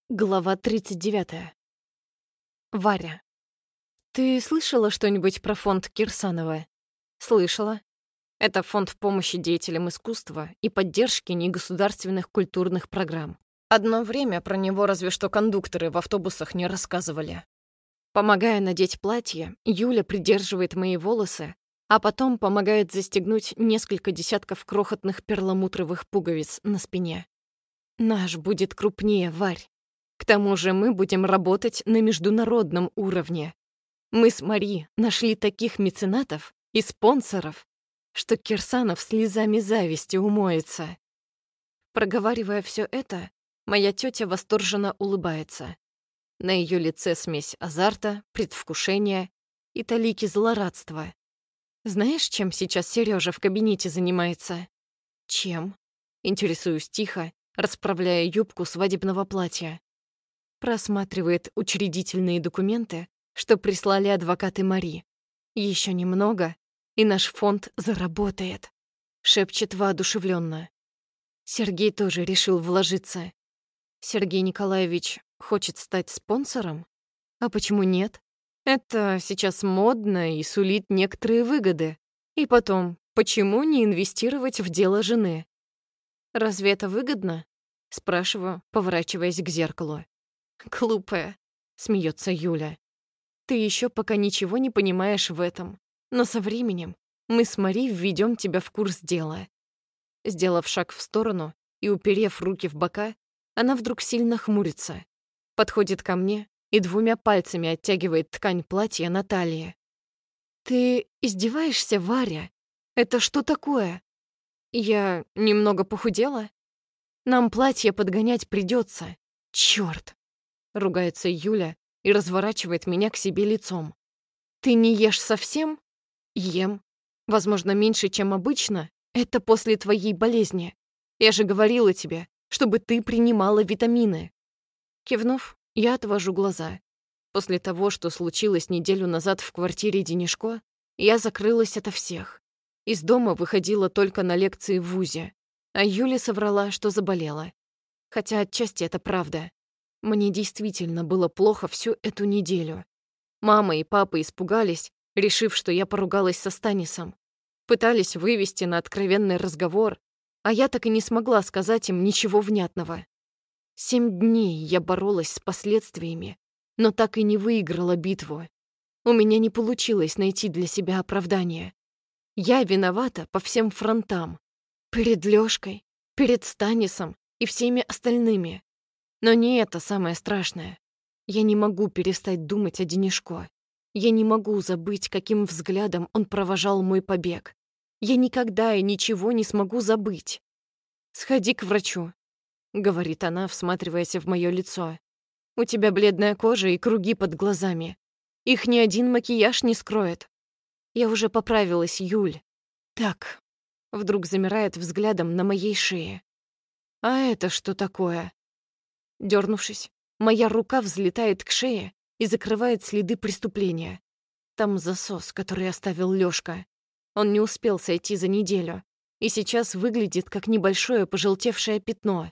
Глава 39. Варя. Ты слышала что-нибудь про фонд Кирсанова? Слышала. Это фонд помощи деятелям искусства и поддержки негосударственных культурных программ. Одно время про него разве что кондукторы в автобусах не рассказывали. Помогая надеть платье, Юля придерживает мои волосы, а потом помогает застегнуть несколько десятков крохотных перламутровых пуговиц на спине. Наш будет крупнее, Варь. К тому же мы будем работать на международном уровне. Мы с Мари нашли таких меценатов и спонсоров, что Кирсанов слезами зависти умоется. Проговаривая все это, моя тетя восторженно улыбается. На ее лице смесь азарта, предвкушения и талики злорадства. Знаешь, чем сейчас Сережа в кабинете занимается? Чем? Интересуюсь тихо, расправляя юбку свадебного платья. Просматривает учредительные документы, что прислали адвокаты Мари. Еще немного, и наш фонд заработает, шепчет воодушевленно. Сергей тоже решил вложиться. Сергей Николаевич хочет стать спонсором? А почему нет? Это сейчас модно и сулит некоторые выгоды. И потом, почему не инвестировать в дело жены? Разве это выгодно? Спрашиваю, поворачиваясь к зеркалу. «Глупая», — смеется Юля. «Ты еще пока ничего не понимаешь в этом, но со временем мы с Мари введем тебя в курс дела». Сделав шаг в сторону и уперев руки в бока, она вдруг сильно хмурится, подходит ко мне и двумя пальцами оттягивает ткань платья на талии. «Ты издеваешься, Варя? Это что такое? Я немного похудела? Нам платье подгонять придется. Черт!» Ругается Юля и разворачивает меня к себе лицом. «Ты не ешь совсем?» «Ем. Возможно, меньше, чем обычно. Это после твоей болезни. Я же говорила тебе, чтобы ты принимала витамины». Кивнув, я отвожу глаза. После того, что случилось неделю назад в квартире Денишко, я закрылась ото всех. Из дома выходила только на лекции в вузе, а Юля соврала, что заболела. Хотя отчасти это правда. Мне действительно было плохо всю эту неделю. Мама и папа испугались, решив, что я поругалась со Станисом. Пытались вывести на откровенный разговор, а я так и не смогла сказать им ничего внятного. 7 дней я боролась с последствиями, но так и не выиграла битву. У меня не получилось найти для себя оправдания. Я виновата по всем фронтам. Перед Лёшкой, перед Станисом и всеми остальными. Но не это самое страшное. Я не могу перестать думать о Денишко. Я не могу забыть, каким взглядом он провожал мой побег. Я никогда и ничего не смогу забыть. «Сходи к врачу», — говорит она, всматриваясь в мое лицо. «У тебя бледная кожа и круги под глазами. Их ни один макияж не скроет». Я уже поправилась, Юль. Так, вдруг замирает взглядом на моей шее. «А это что такое?» Дёрнувшись, моя рука взлетает к шее и закрывает следы преступления. Там засос, который оставил Лёшка. Он не успел сойти за неделю и сейчас выглядит как небольшое пожелтевшее пятно.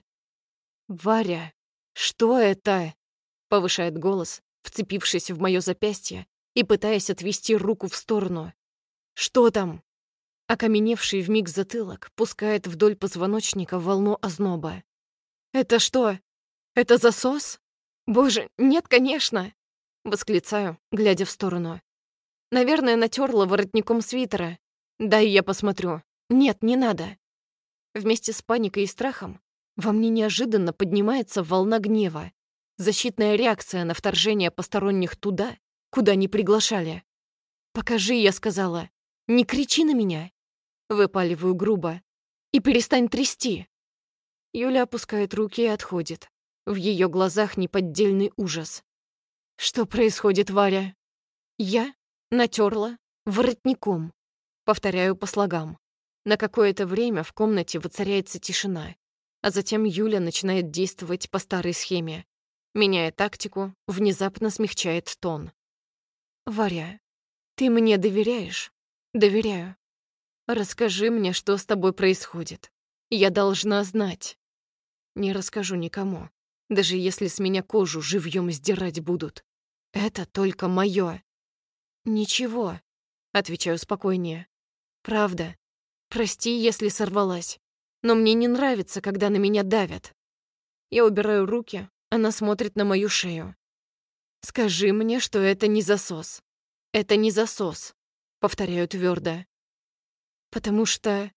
«Варя, что это?» — повышает голос, вцепившись в моё запястье и пытаясь отвести руку в сторону. «Что там?» Окаменевший вмиг затылок пускает вдоль позвоночника волну озноба. «Это что? Это засос? Боже, нет, конечно!» Восклицаю, глядя в сторону. «Наверное, натерла воротником свитера. Дай я посмотрю. Нет, не надо». Вместе с паникой и страхом во мне неожиданно поднимается волна гнева. Защитная реакция на вторжение посторонних туда, куда не приглашали. «Покажи», — я сказала. «Не кричи на меня». Выпаливаю грубо. «И перестань трясти». Юля опускает руки и отходит. В ее глазах неподдельный ужас. «Что происходит, Варя?» «Я натерла воротником». Повторяю по слогам. На какое-то время в комнате воцаряется тишина, а затем Юля начинает действовать по старой схеме. Меняя тактику, внезапно смягчает тон. «Варя, ты мне доверяешь?» «Доверяю. Расскажи мне, что с тобой происходит. Я должна знать». «Не расскажу никому. Даже если с меня кожу живьем сдирать будут. Это только мое. Ничего, отвечаю спокойнее. Правда. Прости, если сорвалась. Но мне не нравится, когда на меня давят. Я убираю руки, она смотрит на мою шею. Скажи мне, что это не засос. Это не засос, повторяю твердо. Потому что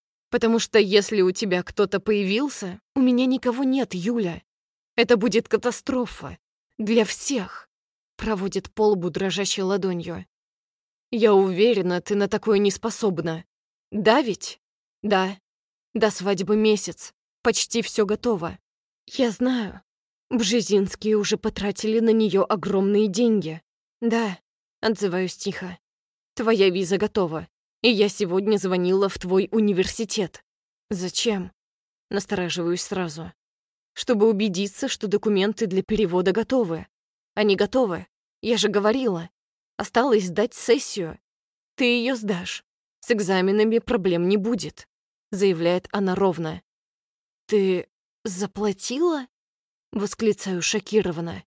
если у тебя кто-то появился, у меня никого нет, Юля. Это будет катастрофа. Для всех. Проводит по лбу дрожащей ладонью. Я уверена, ты на такое не способна. Да ведь? Да. До свадьбы месяц. Почти все готово. Я знаю. Бжезинские уже потратили на нее огромные деньги. Да, отзываюсь тихо. Твоя виза готова. И я сегодня звонила в твой университет. Зачем? Настораживаюсь сразу. Чтобы убедиться, что документы для перевода готовы. Они готовы. Я же говорила. Осталось сдать сессию. Ты ее сдашь. С экзаменами проблем не будет, заявляет она ровно. Ты заплатила? Восклицаю шокированно.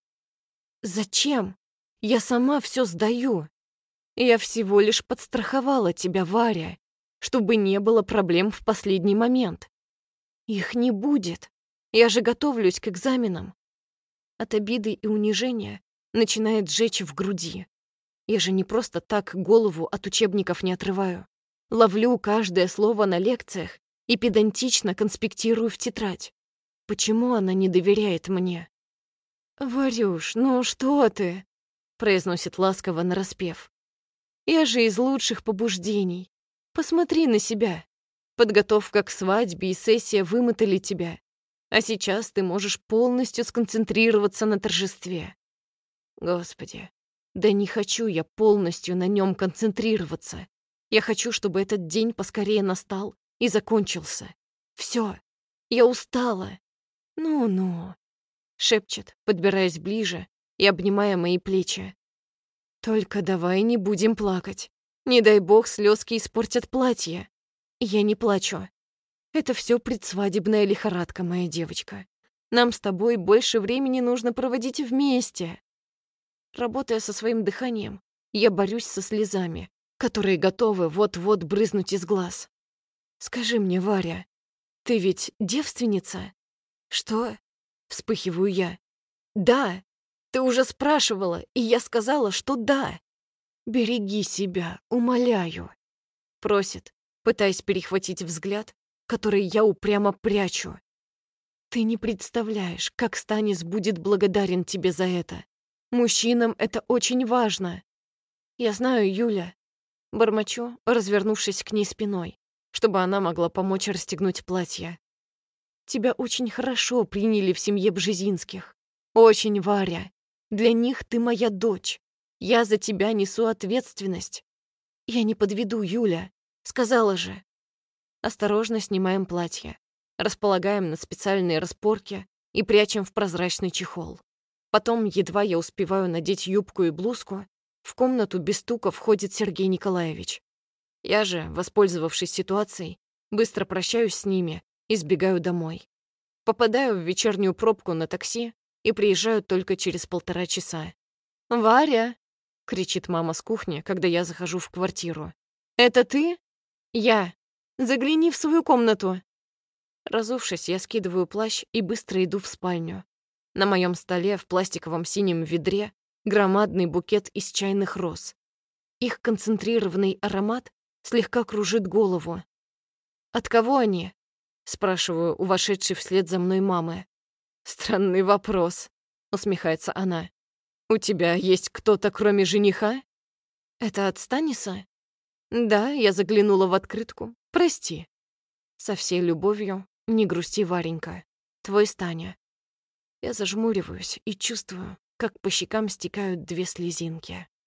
Зачем? Я сама все сдаю. Я всего лишь подстраховала тебя, Варя, чтобы не было проблем в последний момент. Их не будет. Я же готовлюсь к экзаменам. От обиды и унижения начинает жечь в груди. Я же не просто так голову от учебников не отрываю. Ловлю каждое слово на лекциях и педантично конспектирую в тетрадь. Почему она не доверяет мне? «Варюш, ну что ты?» — произносит ласково нараспев. «Я же из лучших побуждений. Посмотри на себя. Подготовка к свадьбе и сессия вымотали тебя. А сейчас ты можешь полностью сконцентрироваться на торжестве. Господи, да не хочу я полностью на нем концентрироваться. Я хочу, чтобы этот день поскорее настал и закончился. Все, я устала. Ну-ну», — шепчет, подбираясь ближе и обнимая мои плечи. «Только давай не будем плакать. Не дай бог слезки испортят платье. Я не плачу. Это все предсвадебная лихорадка, моя девочка. Нам с тобой больше времени нужно проводить вместе». Работая со своим дыханием, я борюсь со слезами, которые готовы вот-вот брызнуть из глаз. «Скажи мне, Варя, ты ведь девственница?» «Что?» — вспыхиваю я. «Да, ты уже спрашивала, и я сказала, что да». «Береги себя, умоляю», — просит, пытаясь перехватить взгляд, который я упрямо прячу. «Ты не представляешь, как Станис будет благодарен тебе за это. Мужчинам это очень важно». «Я знаю, Юля», — бормочу, развернувшись к ней спиной, чтобы она могла помочь расстегнуть платье. «Тебя очень хорошо приняли в семье Бжезинских. Очень, Варя. Для них ты моя дочь. Я за тебя несу ответственность. Я не подведу, Юля. Сказала же». Осторожно снимаем платье, располагаем на специальные распорки и прячем в прозрачный чехол. Потом, едва я успеваю надеть юбку и блузку, в комнату без стука входит Сергей Николаевич. Я же, воспользовавшись ситуацией, быстро прощаюсь с ними и сбегаю домой. Попадаю в вечернюю пробку на такси и приезжаю только через 1,5 часа. «Варя!» — кричит мама с кухни, когда я захожу в квартиру. «Это ты?» «Я. Загляни в свою комнату». Разувшись, я скидываю плащ и быстро иду в спальню. На моем столе в пластиковом синем ведре громадный букет из чайных роз. Их концентрированный аромат слегка кружит голову. «От кого они?» — спрашиваю у вошедшей вслед за мной мамы. «Странный вопрос», — усмехается она. «У тебя есть кто-то, кроме жениха?» «Это от Станиса?» «Да, я заглянула в открытку. Прости». «Со всей любовью, не грусти, Варенька. Твой Станя». Я зажмуриваюсь и чувствую, как по щекам стекают 2 слезинки.